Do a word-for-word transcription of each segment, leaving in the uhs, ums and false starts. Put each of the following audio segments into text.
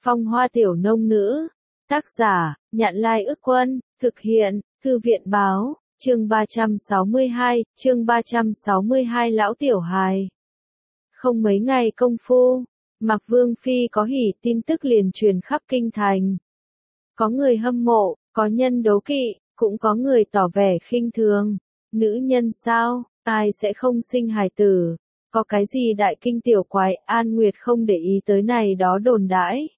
Phong Hoa Tiểu Nông Nữ. Tác giả, Nhạn Lai Ức Quân. Thực hiện, Thư viện Báo. Chương ba trăm sáu mươi hai, chương ba trăm sáu mươi hai Lão Tiểu Hài. Không mấy ngày công phu, Mạc Vương Phi có hỉ tin tức liền truyền khắp kinh thành. Có người hâm mộ, có nhân đố kỵ, cũng có người tỏ vẻ khinh thường. Nữ nhân sao, ai sẽ không sinh hài tử? Có cái gì đại kinh tiểu quái, An Nguyệt không để ý tới này đó đồn đãi.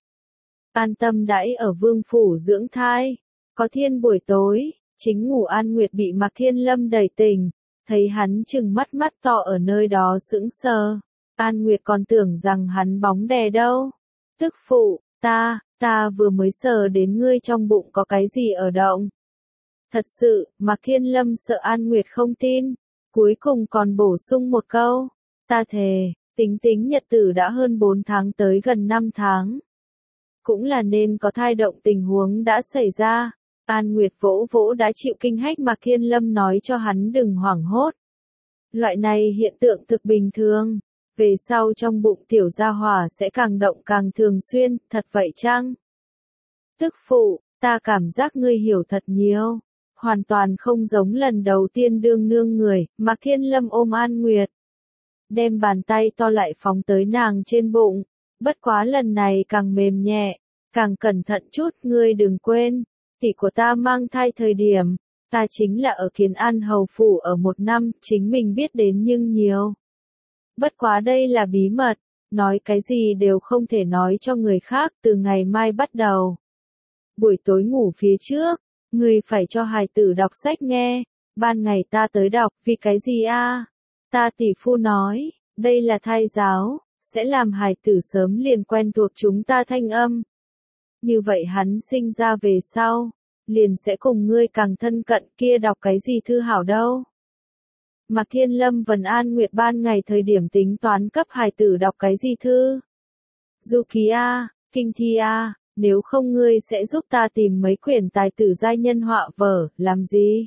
An tâm đãi ở vương phủ dưỡng thai. Có thiên buổi tối, chính ngủ An Nguyệt bị Mạc Thiên Lâm đẩy tỉnh, thấy hắn trừng mắt mắt to ở nơi đó sững sờ. An Nguyệt còn tưởng rằng hắn bóng đè đâu. Tức phụ, ta, ta vừa mới sờ đến ngươi trong bụng có cái gì ở động. Thật sự, Mạc Thiên Lâm sợ An Nguyệt không tin, cuối cùng còn bổ sung một câu. Ta thề, tính tính nhật tử đã hơn bốn tháng tới gần năm tháng. Cũng là nên có thai động tình huống đã xảy ra. An Nguyệt vỗ vỗ đã chịu kinh hách Mạc Thiên Lâm nói cho hắn đừng hoảng hốt. Loại này hiện tượng thực bình thường. Về sau trong bụng tiểu gia hỏa sẽ càng động càng thường xuyên, thật vậy chăng? Tức phụ, ta cảm giác ngươi hiểu thật nhiều. Hoàn toàn không giống lần đầu tiên đương nương người, Mạc Thiên Lâm ôm An Nguyệt. Đem bàn tay to lại phóng tới nàng trên bụng. Bất quá lần này càng mềm nhẹ, càng cẩn thận chút, ngươi đừng quên. Tỷ của ta mang thai thời điểm, ta chính là ở Kiến An hầu phủ ở một năm, chính mình biết đến nhưng nhiều. Bất quá đây là bí mật, nói cái gì đều không thể nói cho người khác từ ngày mai bắt đầu. Buổi tối ngủ phía trước, ngươi phải cho hài tử đọc sách nghe, ban ngày ta tới đọc, vì cái gì a? Ta tỷ phu nói, đây là thai giáo, sẽ làm hài tử sớm liền quen thuộc chúng ta thanh âm. Như vậy hắn sinh ra về sau, liền sẽ cùng ngươi càng thân cận, kia đọc cái gì thư hảo đâu. Mạc Thiên Lâm vần An Nguyệt ban ngày thời điểm tính toán cấp hài tử đọc cái gì thư. Du ký a, kinh thi a, nếu không ngươi sẽ giúp ta tìm mấy quyển tài tử giai nhân họa vở, làm gì?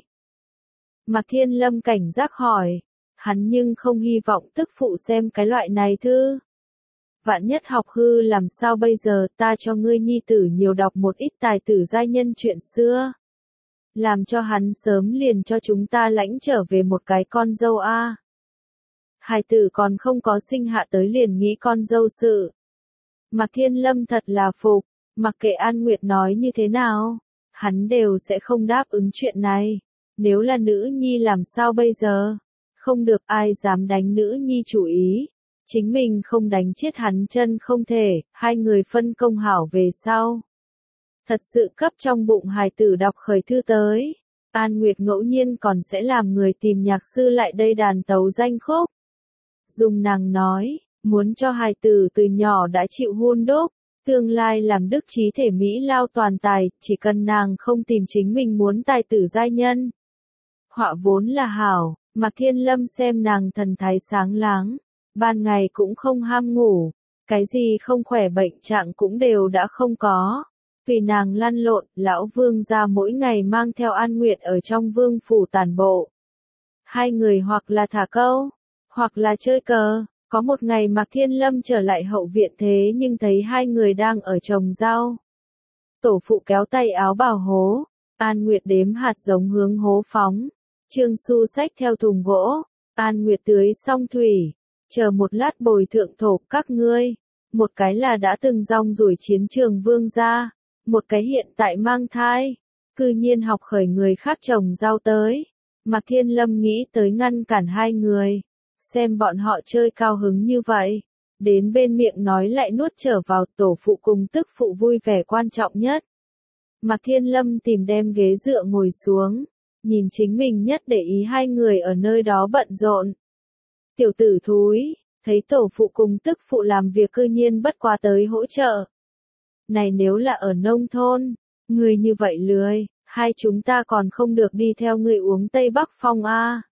Mạc Thiên Lâm cảnh giác hỏi, hắn nhưng không hy vọng tức phụ xem cái loại này thư. Vạn nhất học hư làm sao bây giờ, ta cho ngươi nhi tử nhiều đọc một ít tài tử giai nhân chuyện xưa. Làm cho hắn sớm liền cho chúng ta lãnh trở về một cái con dâu a. Hài tử còn không có sinh hạ tới liền nghĩ con dâu sự. Mạc Thiên Lâm thật là phục, mặc kệ An Nguyệt nói như thế nào, hắn đều sẽ không đáp ứng chuyện này. Nếu là nữ nhi làm sao bây giờ? Không được ai dám đánh nữ nhi chủ ý. Chính mình không đánh chết hắn chân không thể, hai người phân công hảo về sau. Thật sự cấp trong bụng hài tử đọc khởi thư tới. An Nguyệt ngẫu nhiên còn sẽ làm người tìm nhạc sư lại đây đàn tấu danh khúc. Dùng nàng nói, muốn cho hài tử từ nhỏ đã chịu hun đúc, tương lai làm đức trí thể Mỹ lao toàn tài, chỉ cần nàng không tìm chính mình muốn tài tử giai nhân. Họa vốn là hảo, Mạc Thiên Lâm xem nàng thần thái sáng láng, ban ngày cũng không ham ngủ, cái gì không khỏe bệnh trạng cũng đều đã không có. Tùy nàng lăn lộn, lão vương gia mỗi ngày mang theo An Nguyệt ở trong vương phủ tản bộ. Hai người hoặc là thả câu, hoặc là chơi cờ. Có một ngày Mạc Thiên Lâm trở lại hậu viện thế nhưng thấy hai người đang ở trồng rau. Tổ phụ kéo tay áo bào hố, An Nguyệt đếm hạt giống hướng hố phóng. Trương Xu xách theo thùng gỗ, An Nguyệt tưới xong thủy, chờ một lát bồi thượng thổ các ngươi. Một cái là đã từng rong ruổi chiến trường vương gia, một cái hiện tại mang thai, cư nhiên học khởi người khác trồng rau tới. Mạc Thiên Lâm nghĩ tới ngăn cản hai người, xem bọn họ chơi cao hứng như vậy, đến bên miệng nói lại nuốt trở vào, tổ phụ cùng tức phụ vui vẻ quan trọng nhất. Mạc Thiên Lâm tìm đem ghế dựa ngồi xuống, nhìn chính mình nhất để ý hai người ở nơi đó bận rộn. Tiểu tử thúi, thấy tổ phụ cùng tức phụ làm việc cư nhiên bất quá tới hỗ trợ. Này nếu là ở nông thôn, người như vậy lười, hai chúng ta còn không được đi theo người uống Tây Bắc Phong a.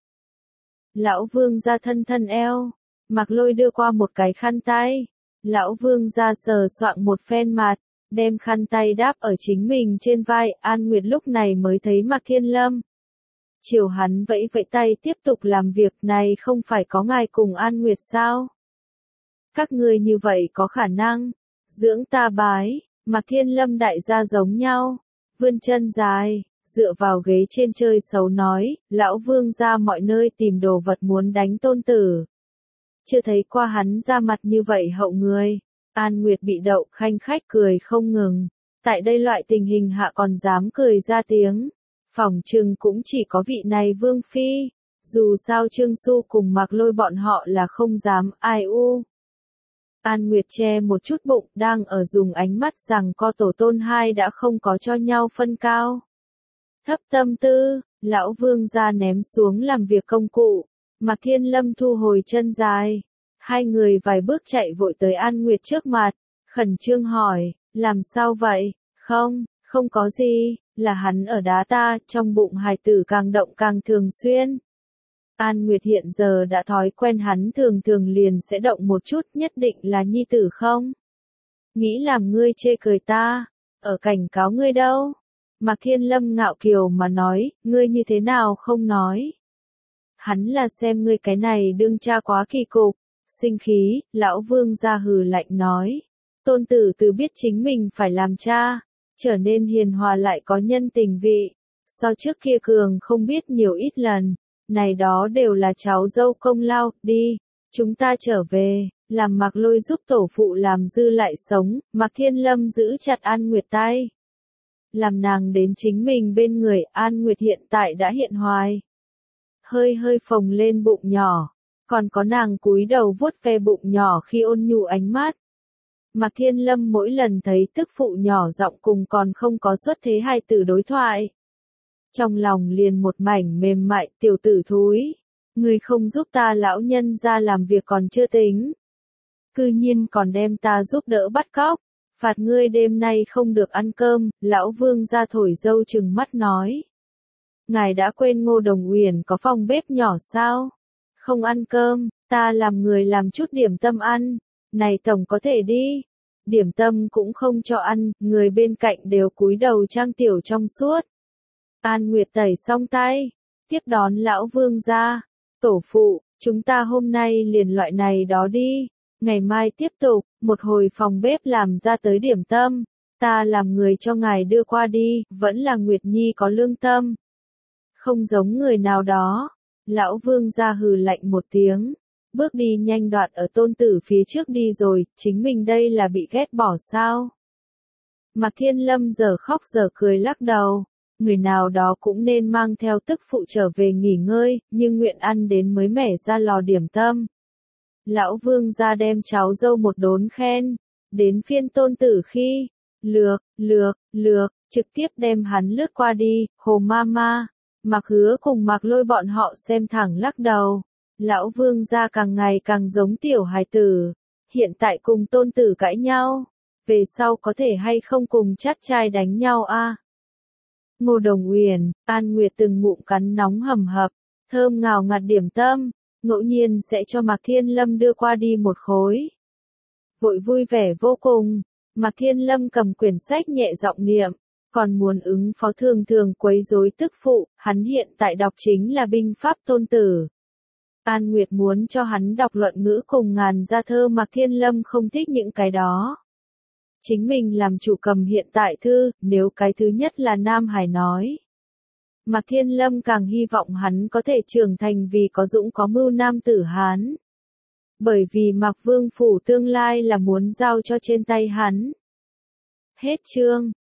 Lão Vương ra thân thân eo, Mạc Lôi đưa qua một cái khăn tay. Lão Vương ra sờ soạng một phen mặt, đem khăn tay đáp ở chính mình trên vai. An Nguyệt lúc này mới thấy Mạc Thiên Lâm. Chiều hắn vẫy vẫy tay tiếp tục làm việc, này không phải có ngài cùng An Nguyệt sao? Các ngươi như vậy có khả năng dưỡng ta bái. Mạc Thiên Lâm đại gia giống nhau, vươn chân dài, dựa vào ghế trên chơi xấu nói, lão vương ra mọi nơi tìm đồ vật muốn đánh tôn tử. Chưa thấy qua hắn ra mặt như vậy hậu người. An Nguyệt bị đậu khanh khách cười không ngừng. Tại đây loại tình hình hạ còn dám cười ra tiếng. Phỏng chừng cũng chỉ có vị này vương phi. Dù sao Trương Xu cùng Mạc Lôi bọn họ là không dám ai u. An Nguyệt che một chút bụng đang ở dùng ánh mắt rằng co tổ tôn hai đã không có cho nhau phân cao. Thấp tâm tư, lão vương ra ném xuống làm việc công cụ. Mạc Thiên Lâm thu hồi chân dài. Hai người vài bước chạy vội tới An Nguyệt trước mặt. Khẩn trương hỏi, làm sao vậy? Không, không có gì, là hắn ở đá ta, trong bụng hài tử càng động càng thường xuyên. An Nguyệt hiện giờ đã thói quen hắn thường thường liền sẽ động một chút, nhất định là nhi tử không? Nghĩ làm ngươi chê cười ta, ở cảnh cáo ngươi đâu? Mạc Thiên Lâm ngạo kiều mà nói, ngươi như thế nào không nói? Hắn là xem ngươi cái này đương cha quá kỳ cục, sinh khí, lão vương ra hừ lạnh nói. Tôn tử từ biết chính mình phải làm cha, trở nên hiền hòa lại có nhân tình vị, so trước kia cường không biết nhiều ít lần, này đó đều là cháu dâu công lao, đi, chúng ta trở về, làm Mạc Lôi giúp tổ phụ làm dư lại sống, Mạc Thiên Lâm giữ chặt An Nguyệt tay. Làm nàng đến chính mình bên người, An Nguyệt hiện tại đã hiện hoài. Hơi hơi phồng lên bụng nhỏ, còn có nàng cúi đầu vuốt ve bụng nhỏ khi ôn nhu ánh mắt. Mạc Thiên Lâm mỗi lần thấy tức phụ nhỏ giọng cùng còn không có xuất thế hai từ đối thoại. Trong lòng liền một mảnh mềm mại, tiểu tử thúi. Ngươi không giúp ta lão nhân ra làm việc còn chưa tính. Cư nhiên còn đem ta giúp đỡ bắt cóc. Phạt ngươi đêm nay không được ăn cơm, lão vương ra thổi dâu chừng mắt nói. Ngài đã quên Ngô Đồng Uyển có phòng bếp nhỏ sao? Không ăn cơm, ta làm người làm chút điểm tâm ăn. Này tổng có thể đi. Điểm tâm cũng không cho ăn, người bên cạnh đều cúi đầu trang tiểu trong suốt. An Nguyệt tẩy xong tay, tiếp đón lão vương ra. Tổ phụ, chúng ta hôm nay liền loại này đó đi. Ngày mai tiếp tục, một hồi phòng bếp làm ra tới điểm tâm. Ta làm người cho ngài đưa qua đi, vẫn là Nguyệt Nhi có lương tâm. Không giống người nào đó. Lão vương ra hừ lạnh một tiếng. Bước đi nhanh đoạt ở tôn tử phía trước đi rồi, chính mình đây là bị ghét bỏ sao? Mạc Thiên Lâm giờ khóc giờ cười lắc đầu. Người nào đó cũng nên mang theo tức phụ trở về nghỉ ngơi, nhưng nguyện ăn đến mới mẻ ra lò điểm tâm. Lão vương ra đem cháu dâu một đốn khen, đến phiên tôn tử khi, lược, lược, lược, trực tiếp đem hắn lướt qua đi, hồ ma ma, Mạc Hứa cùng Mạc Lôi bọn họ xem thẳng lắc đầu. Lão vương gia càng ngày càng giống tiểu hài tử, hiện tại cùng tôn tử cãi nhau, về sau có thể hay không cùng chắt trai đánh nhau a? À? Ngô Đồng Uyển, An Nguyệt từng ngụm cắn nóng hầm hập, thơm ngào ngạt điểm tâm, ngẫu nhiên sẽ cho Mạc Thiên Lâm đưa qua đi một khối. Vội vui vẻ vô cùng, Mạc Thiên Lâm cầm quyển sách nhẹ giọng niệm, còn muốn ứng phó thường thường quấy rối tức phụ, hắn hiện tại đọc chính là binh pháp tôn tử. An Nguyệt muốn cho hắn đọc luận ngữ cùng ngàn gia thơ, Mạc Thiên Lâm không thích những cái đó. Chính mình làm chủ cầm hiện tại thư, nếu cái thứ nhất là Nam Hải nói. Mạc Thiên Lâm càng hy vọng hắn có thể trưởng thành vì có dũng có mưu nam tử Hán. Bởi vì Mạc Vương phủ tương lai là muốn giao cho trên tay hắn. Hết chương.